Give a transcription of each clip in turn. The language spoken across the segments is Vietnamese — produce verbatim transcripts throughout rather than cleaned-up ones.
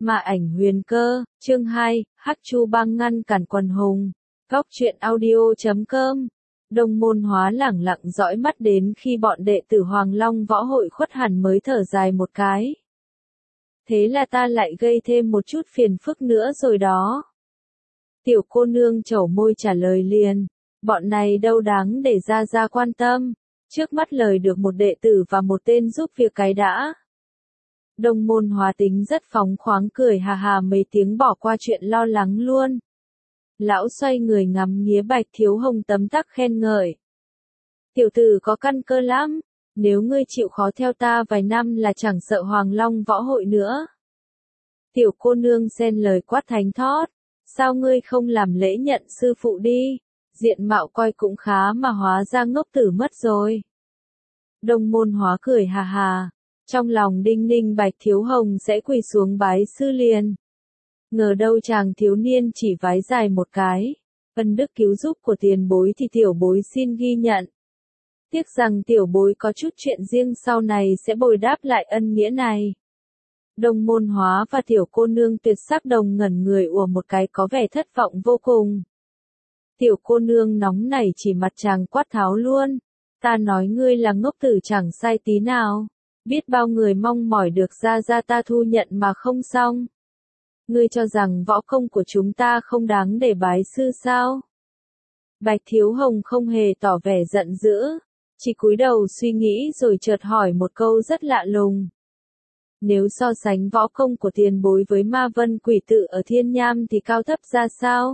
Ma ảnh huyền cơ, chương hai, Hắc Chu Bang ngăn cản quần hùng. Góc truyện audio chấm com. Đông Môn Hóa lẳng lặng dõi mắt đến khi bọn đệ tử Hoàng Long Võ Hội khuất hẳn mới thở dài một cái. Thế là ta lại gây thêm một chút phiền phức nữa rồi đó. Tiểu cô nương chẩu môi trả lời liền, bọn này đâu đáng để ra ra quan tâm, trước mắt lời được một đệ tử và một tên giúp việc cái đã. Đông Môn Hóa tính rất phóng khoáng cười hà hà mấy tiếng bỏ qua chuyện lo lắng luôn. Lão xoay người ngắm nghía Bạch Thiếu Hồng tấm tắc khen ngợi. Tiểu tử có căn cơ lắm, nếu ngươi chịu khó theo ta vài năm là chẳng sợ Hoàng Long Võ Hội nữa. Tiểu cô nương xen lời quát thánh thót, sao ngươi không làm lễ nhận sư phụ đi, diện mạo coi cũng khá mà hóa ra ngốc tử mất rồi. Đông Môn Hóa cười hà hà, trong lòng đinh ninh Bạch Thiếu Hồng sẽ quỳ xuống bái sư liền. Ngờ đâu chàng thiếu niên chỉ vái dài một cái, ân đức cứu giúp của tiền bối thì tiểu bối xin ghi nhận. Tiếc rằng tiểu bối có chút chuyện riêng sau này sẽ bồi đáp lại ân nghĩa này. Đông Môn Hóa và tiểu cô nương tuyệt sắc đồng ngẩn người ùa một cái có vẻ thất vọng vô cùng. Tiểu cô nương nóng nảy chỉ mặt chàng quát tháo luôn, ta nói ngươi là ngốc tử chẳng sai tí nào, biết bao người mong mỏi được ra ra ta thu nhận mà không xong. Ngươi cho rằng võ công của chúng ta không đáng để bái sư sao? Bạch Thiếu Hồng không hề tỏ vẻ giận dữ, chỉ cúi đầu suy nghĩ rồi chợt hỏi một câu rất lạ lùng. Nếu so sánh võ công của tiền bối với Ma Vân Quỷ Tự ở Thiên Nham thì cao thấp ra sao?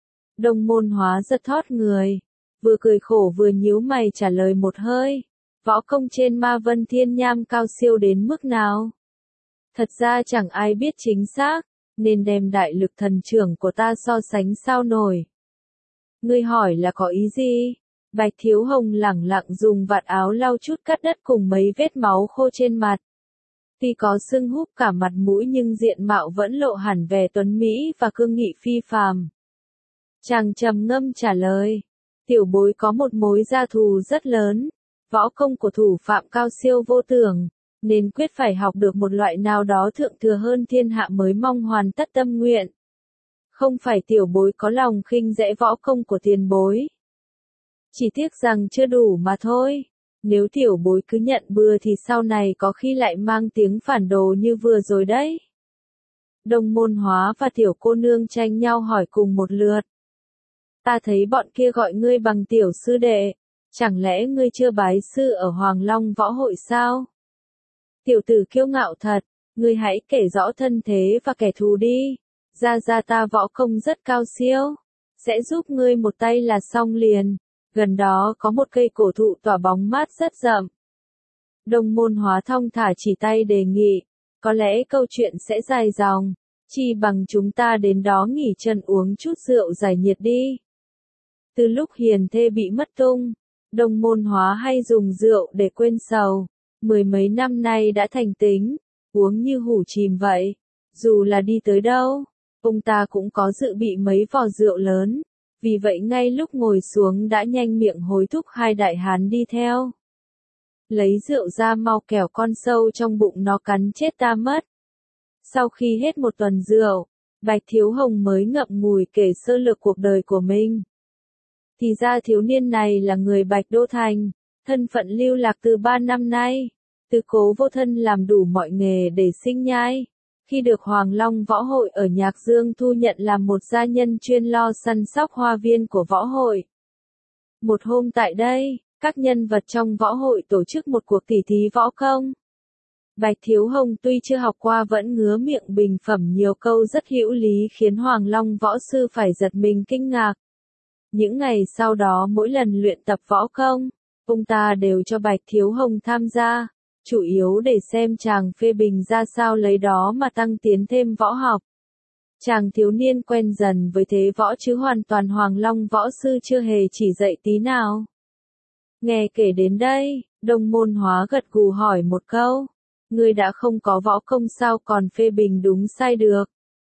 Đông Môn Hóa giật thót người, vừa cười khổ vừa nhíu mày trả lời một hơi. Võ công trên Ma Vân Thiên Nham cao siêu đến mức nào? Thật ra chẳng ai biết chính xác, nên đem đại lực thần trưởng của ta so sánh sao nổi. Ngươi hỏi là có ý gì? Bạch Thiếu Hồng lẳng lặng dùng vạt áo lau chút cắt đất cùng mấy vết máu khô trên mặt. Tuy có sưng húp cả mặt mũi nhưng diện mạo vẫn lộ hẳn vẻ tuấn mỹ và cương nghị phi phàm. Chàng trầm ngâm trả lời, tiểu bối có một mối gia thù rất lớn, võ công của thủ phạm cao siêu vô tưởng, nên quyết phải học được một loại nào đó thượng thừa hơn thiên hạ mới mong hoàn tất tâm nguyện. Không phải tiểu bối có lòng khinh dễ võ công của tiền bối. Chỉ tiếc rằng chưa đủ mà thôi. Nếu tiểu bối cứ nhận bừa thì sau này có khi lại mang tiếng phản đồ như vừa rồi đấy. Đông Môn Hóa và tiểu cô nương tranh nhau hỏi cùng một lượt. Ta thấy bọn kia gọi ngươi bằng tiểu sư đệ, chẳng lẽ ngươi chưa bái sư ở Hoàng Long Võ Hội sao? Tiểu tử kiêu ngạo thật, ngươi hãy kể rõ thân thế và kẻ thù đi, ra ra ta võ công rất cao siêu, sẽ giúp ngươi một tay là xong liền, gần đó có một cây cổ thụ tỏa bóng mát rất rậm. Đông Môn Hóa thong thả chỉ tay đề nghị, có lẽ câu chuyện sẽ dài dòng, chi bằng chúng ta đến đó nghỉ chân uống chút rượu giải nhiệt đi. Từ lúc hiền thê bị mất tung, Đông Môn Hóa hay dùng rượu để quên sầu. Mười mấy năm nay đã thành tính, uống như hủ chìm vậy, dù là đi tới đâu, ông ta cũng có dự bị mấy vò rượu lớn, vì vậy ngay lúc ngồi xuống đã nhanh miệng hối thúc hai đại hán đi theo. Lấy rượu ra mau kẻo con sâu trong bụng nó cắn chết ta mất. Sau khi hết một tuần rượu, Bạch Thiếu Hồng mới ngậm ngùi kể sơ lược cuộc đời của mình. Thì ra thiếu niên này là người Bạch Đô Thành. Thân phận lưu lạc từ ba năm nay, từ cố vô thân làm đủ mọi nghề để sinh nhai. Khi được Hoàng Long Võ Hội ở Nhạc Dương thu nhận làm một gia nhân chuyên lo săn sóc hoa viên của võ hội. Một hôm tại đây, các nhân vật trong võ hội tổ chức một cuộc tỉ thí võ công. Bạch Thiếu Hồng tuy chưa học qua vẫn ngứa miệng bình phẩm nhiều câu rất hữu lý khiến Hoàng Long Võ Sư phải giật mình kinh ngạc. Những ngày sau đó mỗi lần luyện tập võ công, ông ta đều cho Bạch Thiếu Hồng tham gia, chủ yếu để xem chàng phê bình ra sao lấy đó mà tăng tiến thêm võ học. Chàng thiếu niên quen dần với thế võ chứ hoàn toàn Hoàng Long Võ Sư chưa hề chỉ dạy tí nào. Nghe kể đến đây, Đông Môn Hóa gật gù hỏi một câu, ngươi đã không có võ công sao còn phê bình đúng sai được.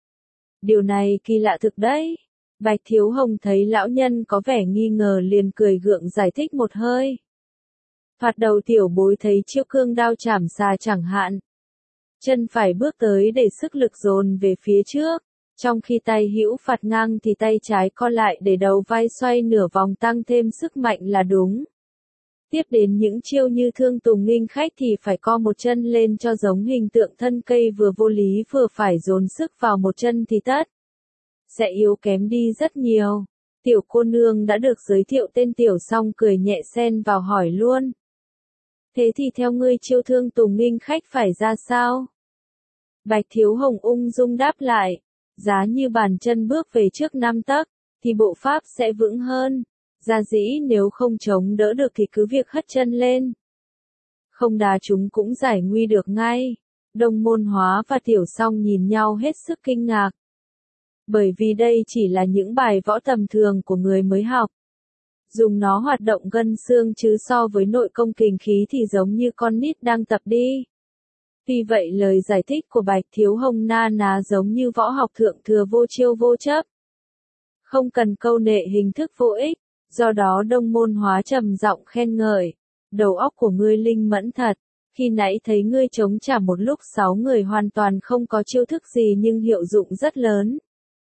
Điều này kỳ lạ thực đấy. Bạch Thiếu Hồng thấy lão nhân có vẻ nghi ngờ liền cười gượng giải thích một hơi. Thoạt đầu tiểu bối thấy chiêu cương đao chảm xà chẳng hạn. chân phải bước tới để sức lực dồn về phía trước, trong khi tay hữu phạt ngang thì tay trái co lại để đầu vai xoay nửa vòng tăng thêm sức mạnh là đúng. Tiếp đến những chiêu như thương tùng nghinh khách thì phải co một chân lên cho giống hình tượng thân cây vừa vô lý vừa phải dồn sức vào một chân thì tất sẽ yếu kém đi rất nhiều. Tiểu cô nương đã được giới thiệu tên Tiểu xong cười nhẹ xen vào hỏi luôn. Thế thì theo ngươi chiêu thương tùng nghinh khách phải ra sao? Bạch Thiếu Hồng ung dung đáp lại. Giá như bàn chân bước về trước năm tấc, thì bộ pháp sẽ vững hơn. Gia dĩ nếu không chống đỡ được thì cứ việc hất chân lên. Không đá chúng cũng giải nguy được ngay. Đông Môn Hóa và Tiểu Song nhìn nhau hết sức kinh ngạc. Bởi vì đây chỉ là những bài võ tầm thường của người mới học. Dùng nó hoạt động gân xương chứ so với nội công kình khí thì giống như con nít đang tập đi. Vì vậy lời giải thích của Bạch Thiếu Hồng na ná giống như võ học thượng thừa vô chiêu vô chấp. Không cần câu nệ hình thức vô ích, do đó Đông Môn Hóa trầm giọng khen ngợi. Đầu óc của ngươi linh mẫn thật, khi nãy thấy ngươi chống trả một lúc sáu người hoàn toàn không có chiêu thức gì nhưng hiệu dụng rất lớn.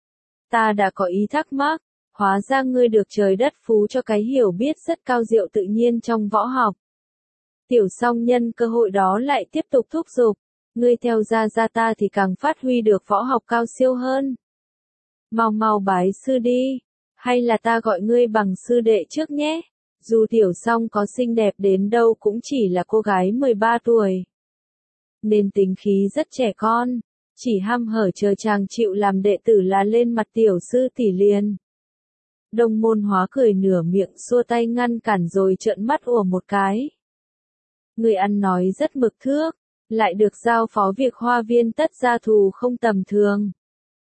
Ta đã có ý thắc mắc, hóa ra ngươi được trời đất phú cho cái hiểu biết rất cao diệu tự nhiên trong võ học. Tiểu Song nhân cơ hội đó lại tiếp tục thúc giục, ngươi theo gia gia ta thì càng phát huy được võ học cao siêu hơn. Mau mau bái sư đi, hay là ta gọi ngươi bằng sư đệ trước nhé, dù Tiểu Song có xinh đẹp đến đâu cũng chỉ là cô gái mười ba tuổi. Nên tính khí rất trẻ con, chỉ hăm hở chờ chàng chịu làm đệ tử là lên mặt tiểu sư tỷ liền. Đông Môn Hóa cười nửa miệng xua tay ngăn cản rồi trợn mắt ủa một cái. Người ăn nói rất mực thước, lại được giao phó việc hoa viên tất gia thù không tầm thường.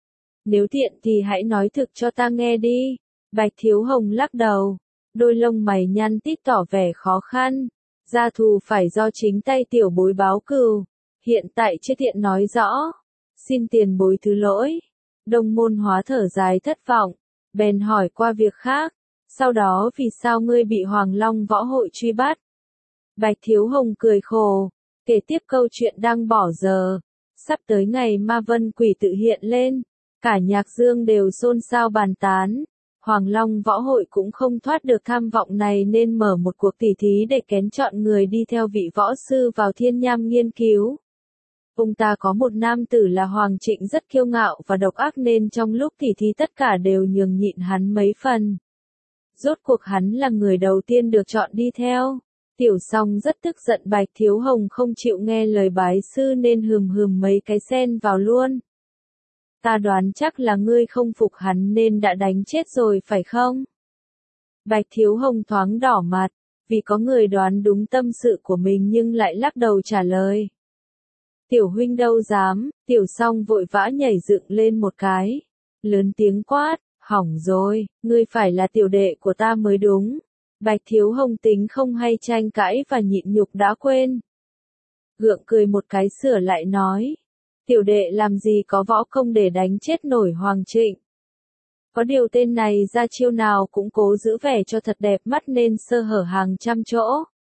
Nếu tiện thì hãy nói thực cho ta nghe đi. Bạch Thiếu Hồng lắc đầu, đôi lông mày nhăn tít tỏ vẻ khó khăn. Gia thù phải do chính tay tiểu bối báo cừu, hiện tại chưa tiện nói rõ. Xin tiền bối thứ lỗi. Đông Môn Hóa thở dài thất vọng, bèn hỏi qua việc khác. Sau đó vì sao ngươi bị Hoàng Long Võ Hội truy bắt? Bạch Thiếu Hồng cười khổ, kể tiếp câu chuyện đang bỏ giờ. Sắp tới ngày ma vân quỷ tự hiện lên, cả Nhạc Dương đều xôn xao bàn tán. Hoàng Long Võ Hội cũng không thoát được tham vọng này nên mở một cuộc tỉ thí để kén chọn người đi theo vị võ sư vào Thiên Nham nghiên cứu. Ông ta có một nam tử là Hoàng Trịnh rất kiêu ngạo và độc ác nên trong lúc tỉ thí tất cả đều nhường nhịn hắn mấy phần. Rốt cuộc hắn là người đầu tiên được chọn đi theo. Tiểu Song rất tức giận Bạch Thiếu Hồng không chịu nghe lời bái sư nên hừm hừm mấy cái sen vào luôn. Ta đoán chắc là ngươi không phục hắn nên đã đánh chết rồi phải không? Bạch Thiếu Hồng thoáng đỏ mặt, vì có người đoán đúng tâm sự của mình nhưng lại lắc đầu trả lời. Tiểu huynh đâu dám, Tiểu Song vội vã nhảy dựng lên một cái. Lớn tiếng quát, hỏng rồi, ngươi phải là tiểu đệ của ta mới đúng. Bạch Thiếu Hồng tính không hay tranh cãi và nhịn nhục đã quên. Gượng cười một cái sửa lại nói. Tiểu đệ làm gì có võ công để đánh chết nổi Hoàng Trịnh. Có điều tên này ra chiêu nào cũng cố giữ vẻ cho thật đẹp mắt nên sơ hở hàng trăm chỗ.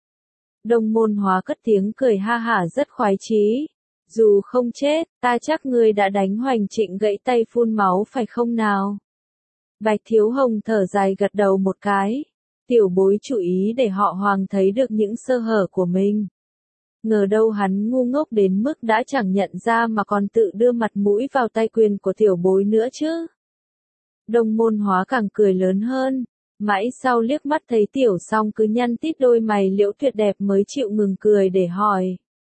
Đông Môn Hóa cất tiếng cười ha hả rất khoái chí. Dù không chết, ta chắc ngươi đã đánh Hoành Trịnh gãy tay phun máu phải không nào? Bạch Thiếu Hồng thở dài gật đầu một cái. Tiểu bối chú ý để họ Hoàng thấy được những sơ hở của mình. Ngờ đâu hắn ngu ngốc đến mức đã chẳng nhận ra mà còn tự đưa mặt mũi vào tay quyền của tiểu bối nữa chứ. Đông Môn Hóa càng cười lớn hơn. Mãi sau liếc mắt thấy Tiểu Song cứ nhăn tít đôi mày liễu tuyệt đẹp mới chịu ngừng cười để hỏi.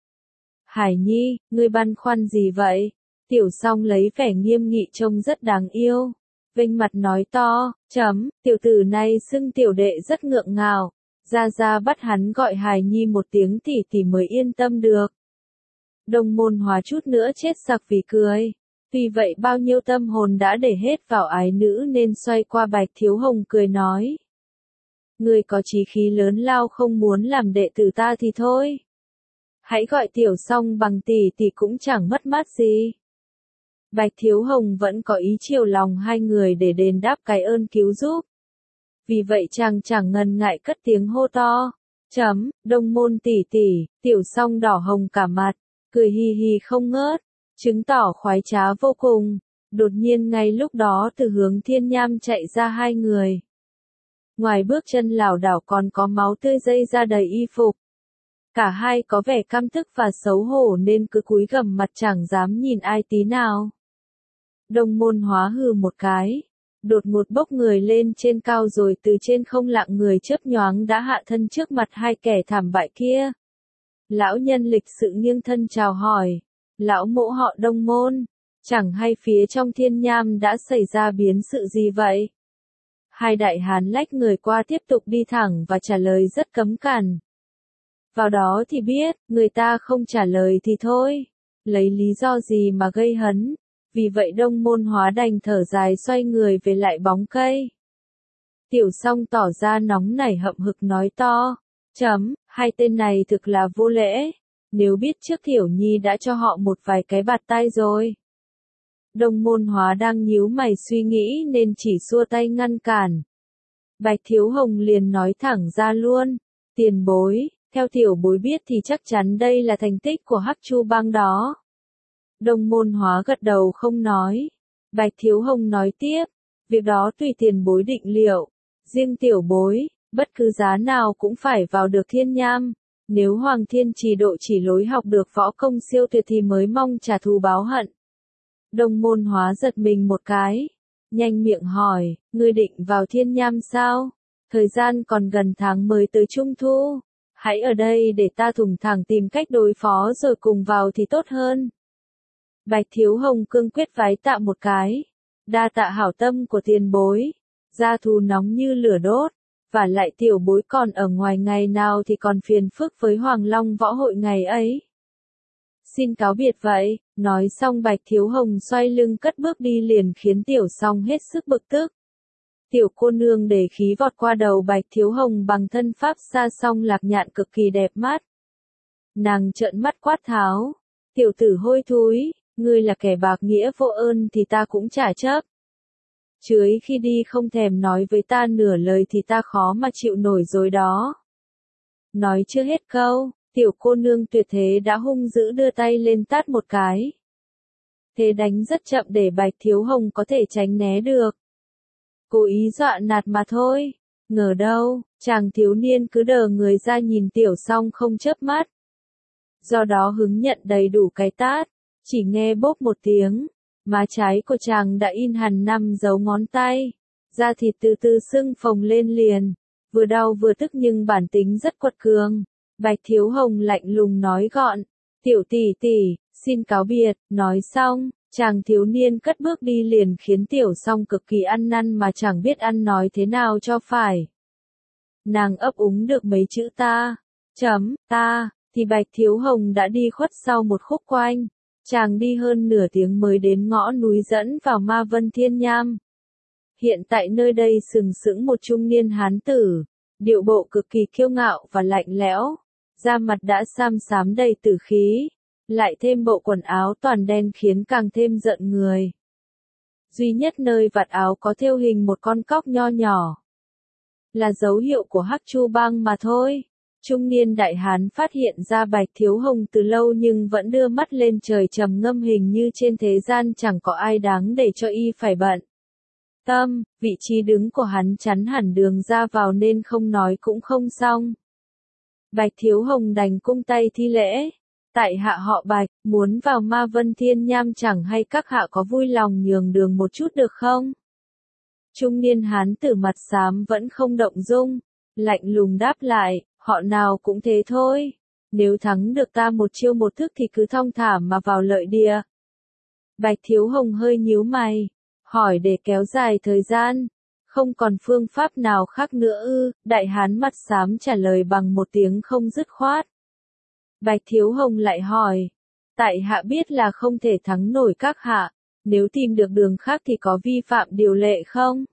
Hải Nhi, ngươi băn khoăn gì vậy? Tiểu Song lấy vẻ nghiêm nghị trông rất đáng yêu. Vênh mặt nói to, chấm, tiểu tử này xưng tiểu đệ rất ngượng ngào. Gia Gia bắt hắn gọi Hải Nhi một tiếng tỷ tỷ mới yên tâm được. Đông Môn Hóa chút nữa chết sặc vì cười. Vì vậy bao nhiêu tâm hồn đã để hết vào ái nữ nên xoay qua Bạch Thiếu Hồng cười nói. Ngươi có chí khí lớn lao không muốn làm đệ tử ta thì thôi. Hãy gọi Tiểu Song bằng tỷ tỷ cũng chẳng mất mát gì. Bạch Thiếu Hồng vẫn có ý chiều lòng hai người để đền đáp cái ơn cứu giúp. Vì vậy chàng chẳng ngần ngại cất tiếng hô to. Chấm, Đông Môn tỷ tỷ, Tiểu Song đỏ hồng cả mặt. cười hì hì không ngớt, chứng tỏ khoái trá vô cùng. Đột nhiên ngay lúc đó từ hướng Thiên Nham chạy ra hai người. Ngoài bước chân lảo đảo còn có máu tươi dây ra đầy y phục. Cả hai có vẻ căm tức và xấu hổ nên cứ cúi gằm mặt chẳng dám nhìn ai tí nào. Đông Môn Hóa hừ một cái, đột ngột bốc người lên trên cao rồi từ trên không lạng người chớp nhoáng đã hạ thân trước mặt hai kẻ thảm bại kia. Lão nhân lịch sự nghiêng thân chào hỏi, lão mỗ họ Đông Môn, chẳng hay phía trong Thiên Nham đã xảy ra biến sự gì vậy? Hai đại hán lách người qua tiếp tục đi thẳng và trả lời rất cấm cản. Vào đó thì biết, người ta không trả lời thì thôi, lấy lý do gì mà gây hấn, vì vậy Đông Môn Hóa đành thở dài xoay người về lại bóng cây. Tiểu Song tỏ ra nóng nảy hậm hực nói to, chấm, hai tên này thực là vô lễ, nếu biết trước Thiểu Nhi đã cho họ một vài cái bạt tai rồi. Đông Môn Hóa đang nhíu mày suy nghĩ nên chỉ xua tay ngăn cản. Bạch Thiếu Hồng liền nói thẳng ra luôn, tiền bối, theo tiểu bối biết thì chắc chắn đây là thành tích của Hắc Chu Bang đó. Đông Môn Hóa gật đầu không nói. Bạch Thiếu Hồng nói tiếp, việc đó tùy tiền bối định liệu, riêng tiểu bối, bất cứ giá nào cũng phải vào được Thiên Nham. Nếu Hoàng Thiên Trì độ chỉ lối học được võ công siêu tuyệt thì mới mong trả thù báo hận. Đông Môn Hóa giật mình một cái, nhanh miệng hỏi, ngươi định vào Thiên Nham sao? Thời gian còn gần tháng mới tới Trung Thu, hãy ở đây để ta thủng thẳng tìm cách đối phó rồi cùng vào thì tốt hơn. Bạch Thiếu Hồng cương quyết vái tạ một cái, đa tạ hảo tâm của tiền bối, gia thù nóng như lửa đốt, và lại tiểu bối còn ở ngoài ngày nào thì còn phiền phức với Hoàng Long võ hội ngày ấy. Xin cáo biệt vậy, nói xong Bạch Thiếu Hồng xoay lưng cất bước đi liền khiến Tiểu Song hết sức bực tức. Tiểu cô nương để khí vọt qua đầu Bạch Thiếu Hồng bằng thân pháp xa song lạc nhạn cực kỳ đẹp mắt. Nàng trợn mắt quát tháo, tiểu tử hôi thúi, ngươi là kẻ bạc nghĩa vô ơn thì ta cũng chả chấp. Chưới khi đi không thèm nói với ta nửa lời thì ta khó mà chịu nổi rồi đó. Nói chưa hết câu, tiểu cô nương tuyệt thế đã hung dữ đưa tay lên tát một cái. Thế đánh rất chậm để Bạch Thiếu Hồng có thể tránh né được. Cố ý dọa nạt mà thôi, ngờ đâu, chàng thiếu niên cứ đờ người ra nhìn Tiểu Song không chớp mắt. Do đó hứng nhận đầy đủ cái tát, chỉ nghe bốp một tiếng, má trái của chàng đã in hằn năm dấu ngón tay, da thịt từ từ sưng phồng lên liền, vừa đau vừa tức nhưng bản tính rất quật cường. Bạch Thiếu Hồng lạnh lùng nói gọn, tiểu tỷ tỷ, xin cáo biệt, nói xong, chàng thiếu niên cất bước đi liền khiến Tiểu Song cực kỳ ăn năn mà chẳng biết ăn nói thế nào cho phải. Nàng ấp úng được mấy chữ ta, chấm, ta, thì Bạch Thiếu Hồng đã đi khuất sau một khúc quanh. Chàng đi hơn nửa tiếng mới đến ngõ núi dẫn vào Ma Vân Thiên Nham. Hiện tại nơi đây sừng sững một trung niên hán tử, điệu bộ cực kỳ kiêu ngạo và lạnh lẽo, da mặt đã xám xám đầy tử khí, lại thêm bộ quần áo toàn đen khiến càng thêm giận người. Duy nhất nơi vạt áo có thêu hình một con cóc nho nhỏ, là dấu hiệu của Hắc Chu Bang mà thôi. Trung niên đại hán phát hiện ra Bạch Thiếu Hồng từ lâu nhưng vẫn đưa mắt lên trời trầm ngâm hình như trên thế gian chẳng có ai đáng để cho y phải bận tâm, vị trí đứng của hắn chắn hẳn đường ra vào nên không nói cũng không xong. Bạch Thiếu Hồng đành cung tay thi lễ, tại hạ họ Bạch, muốn vào Ma Vân Thiên Nham chẳng hay các hạ có vui lòng nhường đường một chút được không? Trung niên hán tử mặt xám vẫn không động dung, lạnh lùng đáp lại, họ nào cũng thế thôi, nếu thắng được ta một chiêu một thức thì cứ thong thả mà vào lợi địa. Bạch Thiếu Hồng hơi nhíu mày, hỏi để kéo dài thời gian, không còn phương pháp nào khác nữa ư? Đại hán mặt xám trả lời bằng một tiếng không dứt khoát. Bạch Thiếu Hồng lại hỏi, tại hạ biết là không thể thắng nổi các hạ, nếu tìm được đường khác thì có vi phạm điều lệ không?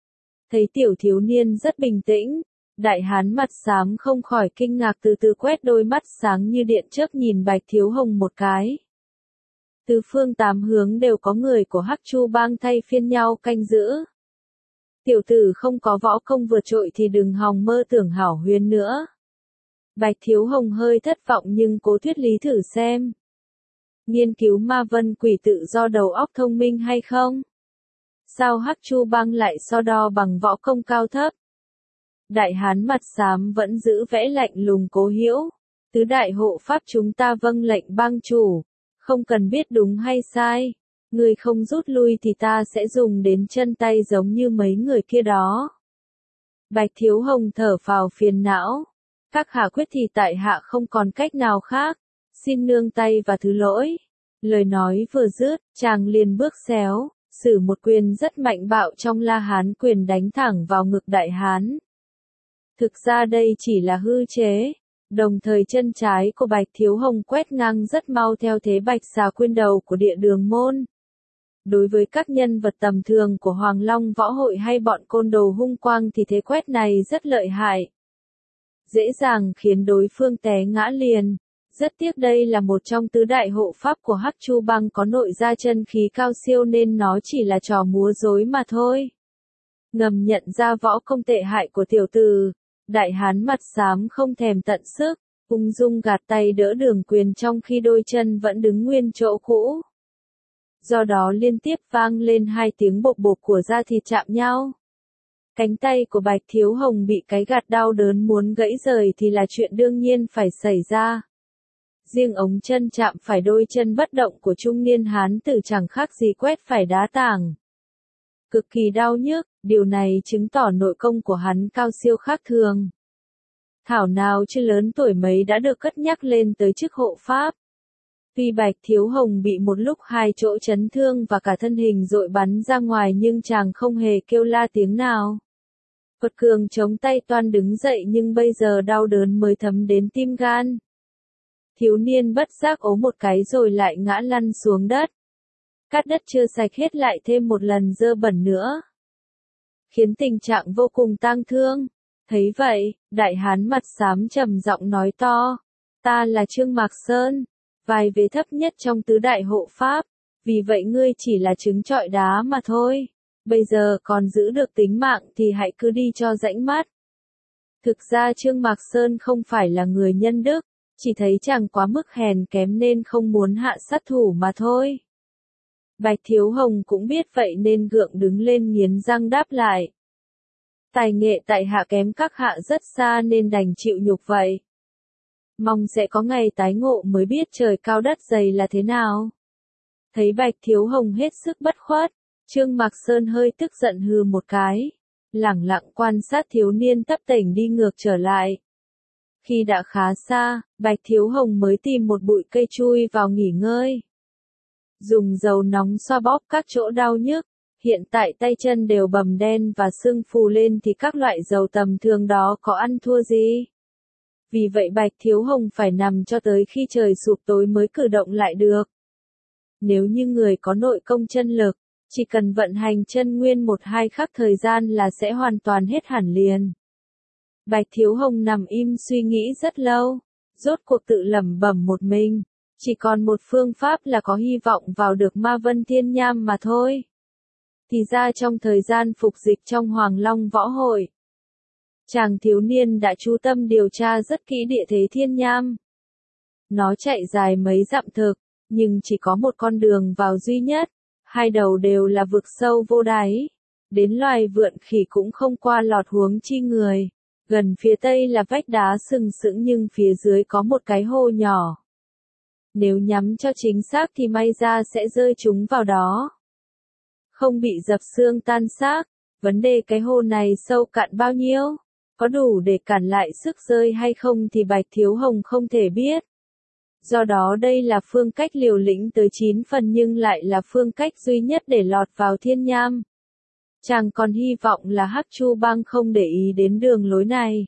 Thấy tiểu thiếu niên rất bình tĩnh, đại hán mặt xám không khỏi kinh ngạc từ từ quét đôi mắt sáng như điện chớp nhìn Bạch Thiếu Hồng một cái. Từ phương tám hướng đều có người của Hắc Chu Bang thay phiên nhau canh giữ. Tiểu tử không có võ công vượt trội thì đừng hòng mơ tưởng hảo huyên nữa. Bạch Thiếu Hồng hơi thất vọng nhưng cố thuyết lý thử xem. Nghiên cứu ma vân quỷ tự do đầu óc thông minh hay không? Sao Hắc Chu Bang lại so đo bằng võ công cao thấp? Đại hán mặt xám vẫn giữ vẻ lạnh lùng cố hữu. Tứ đại hộ pháp chúng ta vâng lệnh bang chủ. Không cần biết đúng hay sai. Người không rút lui thì ta sẽ dùng đến chân tay giống như mấy người kia đó. Bạch Thiếu Hồng thở phào phiền não. Các hạ quyết thì tại hạ không còn cách nào khác. Xin nương tay và thứ lỗi. Lời nói vừa dứt, chàng liền bước xéo, sử một quyền rất mạnh bạo trong La Hán quyền đánh thẳng vào ngực đại hán. Thực ra đây chỉ là hư chế. Đồng thời chân trái của Bạch Thiếu Hồng quét ngang rất mau theo thế bạch xà quyên đầu của địa đường môn. Đối với các nhân vật tầm thường của Hoàng Long Võ Hội hay bọn côn đồ hung quang thì thế quét này rất lợi hại. Dễ dàng khiến đối phương té ngã liền. Rất tiếc đây là một trong tứ đại hộ pháp của Hắc Chu Bang có nội gia chân khí cao siêu nên nó chỉ là trò múa rối mà thôi. Ngầm nhận ra võ công tệ hại của tiểu tử, đại hán mặt xám không thèm tận sức, ung dung gạt tay đỡ đường quyền trong khi đôi chân vẫn đứng nguyên chỗ cũ. Do đó liên tiếp vang lên hai tiếng bộp bộp của da thịt chạm nhau. Cánh tay của Bạch Thiếu Hồng bị cái gạt đau đớn muốn gãy rời thì là chuyện đương nhiên phải xảy ra. Riêng ống chân chạm phải đôi chân bất động của trung niên hán tử chẳng khác gì quét phải đá tảng. Cực kỳ đau nhức, điều này chứng tỏ nội công của hắn cao siêu khác thường. Thảo nào chứ lớn tuổi mấy đã được cất nhắc lên tới chức hộ pháp. Tuy Bạch Thiếu Hồng bị một lúc hai chỗ chấn thương và cả thân hình dội bắn ra ngoài nhưng chàng không hề kêu la tiếng nào. Quật cường chống tay toan đứng dậy nhưng bây giờ đau đớn mới thấm đến tim gan. Thiếu niên bất giác ố một cái rồi lại ngã lăn xuống đất. Cát đất chưa sạch hết lại thêm một lần dơ bẩn nữa. Khiến tình trạng vô cùng tang thương. Thấy vậy, đại hán mặt xám trầm giọng nói to. Ta là Trương Mạc Sơn, vai vế thấp nhất trong tứ đại hộ pháp. Vì vậy ngươi chỉ là trứng trọi đá mà thôi. Bây giờ còn giữ được tính mạng thì hãy cứ đi cho rãnh mắt. Thực ra Trương Mạc Sơn không phải là người nhân đức. Chỉ thấy chàng quá mức hèn kém nên không muốn hạ sát thủ mà thôi. Bạch Thiếu Hồng cũng biết vậy nên gượng đứng lên nghiến răng đáp lại. Tài nghệ tại hạ kém các hạ rất xa nên đành chịu nhục vậy. Mong sẽ có ngày tái ngộ mới biết trời cao đất dày là thế nào. Thấy Bạch Thiếu Hồng hết sức bất khuất, Trương Mạc Sơn hơi tức giận hừ một cái. Lẳng lặng quan sát thiếu niên tấp tểnh đi ngược trở lại. Khi đã khá xa, Bạch Thiếu Hồng mới tìm một bụi cây chui vào nghỉ ngơi. Dùng dầu nóng xoa bóp các chỗ đau nhức, hiện tại tay chân đều bầm đen và sưng phù lên thì các loại dầu tầm thường đó có ăn thua gì. Vì vậy Bạch Thiếu Hồng phải nằm cho tới khi trời sụp tối mới cử động lại được. Nếu như người có nội công chân lực, chỉ cần vận hành chân nguyên một hai khắc thời gian là sẽ hoàn toàn hết hẳn liền. Bạch Thiếu Hồng nằm im suy nghĩ rất lâu, rốt cuộc tự lẩm bẩm một mình, chỉ còn một phương pháp là có hy vọng vào được Ma Vân Thiên Nham mà thôi. Thì ra trong thời gian phục dịch trong Hoàng Long Võ Hội, chàng thiếu niên đã chú tâm điều tra rất kỹ địa thế Thiên Nham. Nó chạy dài mấy dặm thực, nhưng chỉ có một con đường vào duy nhất, hai đầu đều là vực sâu vô đáy, đến loài vượn khỉ cũng không qua lọt huống chi người. Gần phía tây là vách đá sừng sững nhưng phía dưới có một cái hô nhỏ. Nếu nhắm cho chính xác thì may ra sẽ rơi chúng vào đó. Không bị dập xương tan xác, vấn đề cái hô này sâu cạn bao nhiêu, có đủ để cản lại sức rơi hay không thì Bạch Thiếu Hồng không thể biết. Do đó đây là phương cách liều lĩnh tới chín phần nhưng lại là phương cách duy nhất để lọt vào Thiên Nham. Chàng còn hy vọng là Hắc Chu Bang không để ý đến đường lối này.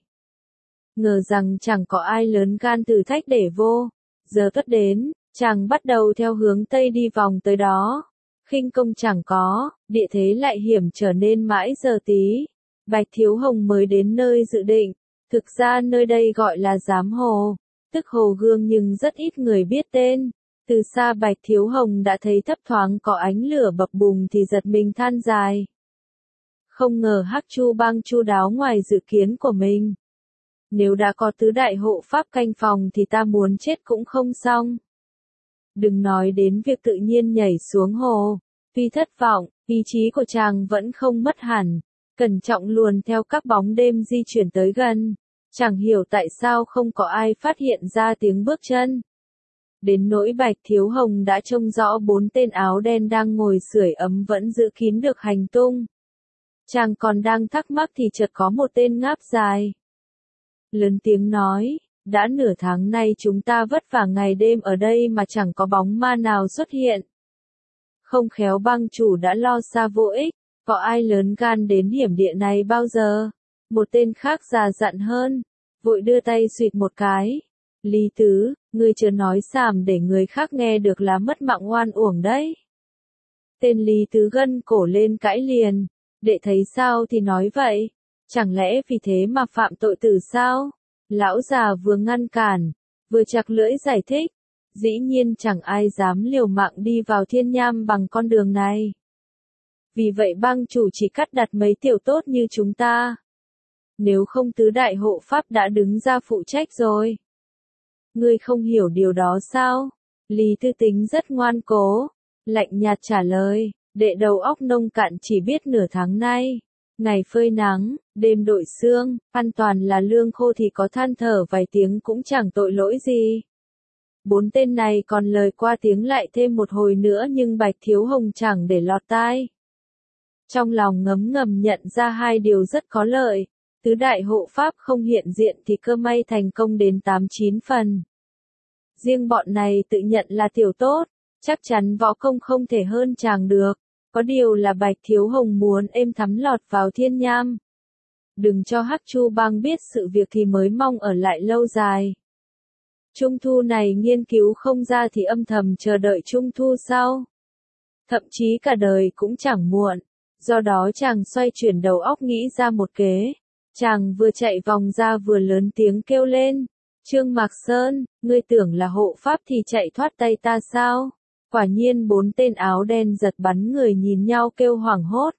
Ngờ rằng chẳng có ai lớn gan thử thách để vô. Giờ tuất đến, chàng bắt đầu theo hướng Tây đi vòng tới đó. Khinh công chẳng có, địa thế lại hiểm trở nên mãi giờ tí. Bạch Thiếu Hồng mới đến nơi dự định. Thực ra nơi đây gọi là Giám Hồ, tức Hồ Gương nhưng rất ít người biết tên. Từ xa Bạch Thiếu Hồng đã thấy thấp thoáng có ánh lửa bập bùng thì giật mình than dài. Không ngờ Hắc Chu Bang chu đáo ngoài dự kiến của mình. Nếu đã có tứ đại hộ pháp canh phòng thì ta muốn chết cũng không xong. Đừng nói đến việc tự nhiên nhảy xuống hồ. Tuy thất vọng, ý chí của chàng vẫn không mất hẳn, cẩn trọng luồn theo các bóng đêm di chuyển tới gần. Chẳng hiểu tại sao không có ai phát hiện ra tiếng bước chân. Đến nỗi Bạch Thiếu Hồng đã trông rõ bốn tên áo đen đang ngồi sưởi ấm vẫn giữ kín được hành tung. Chàng còn đang thắc mắc thì chợt có một tên ngáp dài. Lớn tiếng nói, đã nửa tháng nay chúng ta vất vả ngày đêm ở đây mà chẳng có bóng ma nào xuất hiện. Không khéo bang chủ đã lo xa vô ích, có ai lớn gan đến hiểm địa này bao giờ? Một tên khác già dặn hơn, vội đưa tay xịt một cái. Lý Tứ, ngươi chưa nói xàm để người khác nghe được là mất mạng oan uổng đấy. Tên Lý Tứ gân cổ lên cãi liền, đệ thấy sao thì nói vậy, chẳng lẽ vì thế mà phạm tội tử sao? Lão già vừa ngăn cản, vừa chặt lưỡi giải thích, dĩ nhiên chẳng ai dám liều mạng đi vào thiên nham bằng con đường này. Vì vậy bang chủ chỉ cắt đặt mấy tiểu tốt như chúng ta. Nếu không tứ đại hộ pháp đã đứng ra phụ trách rồi. Ngươi không hiểu điều đó sao? Lý Tư Tính rất ngoan cố, lạnh nhạt trả lời, đệ đầu óc nông cạn chỉ biết nửa tháng nay. Ngày phơi nắng, đêm đội sương, an toàn là lương khô thì có than thở vài tiếng cũng chẳng tội lỗi gì. Bốn tên này còn lời qua tiếng lại thêm một hồi nữa nhưng Bạch Thiếu Hồng chẳng để lọt tai. Trong lòng ngấm ngầm nhận ra hai điều rất có lợi, tứ đại hộ pháp không hiện diện thì cơ may thành công đến tám chín phần. Riêng bọn này tự nhận là tiểu tốt, chắc chắn võ công không thể hơn chàng được. Có điều là Bạch Thiếu Hồng muốn êm thắm lọt vào thiên nham. Đừng cho Hắc Chu Bang biết sự việc thì mới mong ở lại lâu dài. Trung thu này nghiên cứu không ra thì âm thầm chờ đợi trung thu sau. Thậm chí cả đời cũng chẳng muộn. Do đó chàng xoay chuyển đầu óc nghĩ ra một kế. Chàng vừa chạy vòng ra vừa lớn tiếng kêu lên. Trương Mạc Sơn, ngươi tưởng là hộ pháp thì chạy thoát tay ta sao? Quả nhiên bốn tên áo đen giật bắn người nhìn nhau kêu hoảng hốt.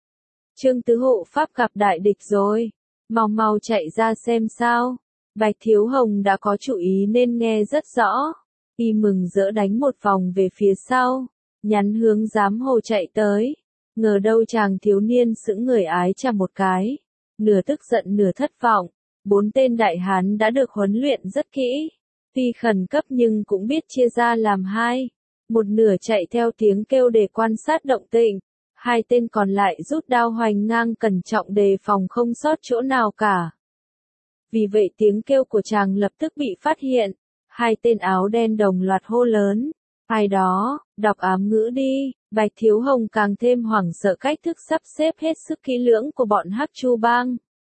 Trương tứ hộ pháp gặp đại địch rồi. Mau mau chạy ra xem sao. Bạch Thiếu Hồng đã có chủ ý nên nghe rất rõ. Y mừng rỡ đánh một vòng về phía sau. Nhắn hướng giám hồ chạy tới. Ngờ đâu chàng thiếu niên sững người ái chà một cái. Nửa tức giận nửa thất vọng. Bốn tên đại hán đã được huấn luyện rất kỹ. Tuy khẩn cấp nhưng cũng biết chia ra làm hai. Một nửa chạy theo tiếng kêu để quan sát động tĩnh. Hai tên còn lại rút đao hoành ngang cẩn trọng đề phòng không sót chỗ nào cả. Vì vậy tiếng kêu của chàng lập tức bị phát hiện. Hai tên áo đen đồng loạt hô lớn. Ai đó, đọc ám ngữ đi. Bạch Thiếu Hồng càng thêm hoảng sợ cách thức sắp xếp hết sức kỹ lưỡng của bọn Hắc Chu Bang.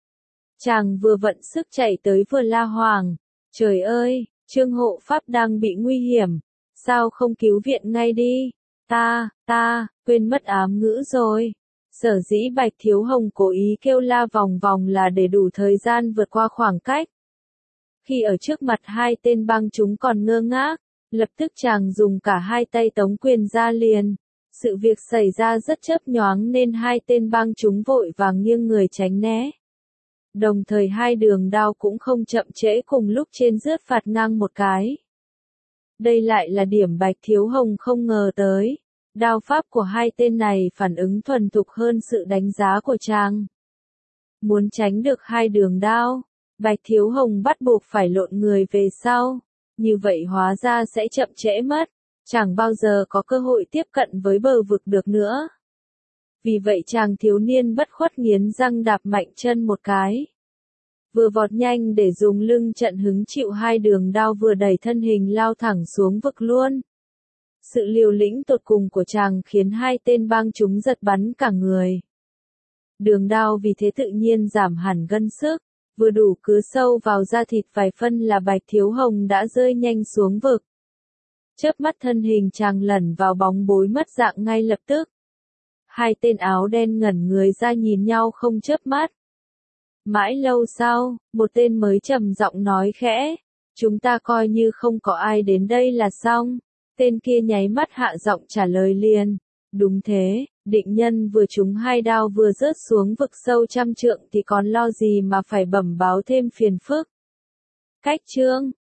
Chàng vừa vận sức chạy tới vừa la hoàng. Trời ơi, Trương hộ pháp đang bị nguy hiểm. Sao không cứu viện ngay đi? Ta, ta, quên mất ám ngữ rồi. Sở dĩ Bạch Thiếu Hồng cố ý kêu la vòng vòng là để đủ thời gian vượt qua khoảng cách. Khi ở trước mặt hai tên bang chúng còn ngơ ngác, lập tức chàng dùng cả hai tay tống quyền ra liền. Sự việc xảy ra rất chớp nhoáng nên hai tên bang chúng vội vàng nghiêng người tránh né. Đồng thời hai đường đao cũng không chậm trễ cùng lúc trên rướt phạt ngang một cái. Đây lại là điểm Bạch Thiếu Hồng không ngờ tới. Đao pháp của hai tên này phản ứng thuần thục hơn sự đánh giá của chàng. Muốn tránh được hai đường đao, Bạch Thiếu Hồng bắt buộc phải lộn người về sau. Như vậy hóa ra sẽ chậm trễ mất. Chẳng bao giờ có cơ hội tiếp cận với bờ vực được nữa. Vì vậy chàng thiếu niên bất khuất nghiến răng đạp mạnh chân một cái. Vừa vọt nhanh để dùng lưng trận hứng chịu hai đường đao vừa đẩy thân hình lao thẳng xuống vực luôn. Sự liều lĩnh tột cùng của chàng khiến hai tên bang chúng giật bắn cả người. Đường đao vì thế tự nhiên giảm hẳn gân sức, vừa đủ cứ sâu vào da thịt vài phân là Bạch Thiếu Hồng đã rơi nhanh xuống vực. Chớp mắt thân hình chàng lẩn vào bóng bối mất dạng ngay lập tức. Hai tên áo đen ngẩn người ra nhìn nhau không chớp mắt. Mãi lâu sau, một tên mới trầm giọng nói khẽ, chúng ta coi như không có ai đến đây là xong. Tên kia nháy mắt hạ giọng trả lời liền, đúng thế, định nhân vừa trúng hai đao vừa rớt xuống vực sâu trăm trượng thì còn lo gì mà phải bẩm báo thêm phiền phức. Cách chương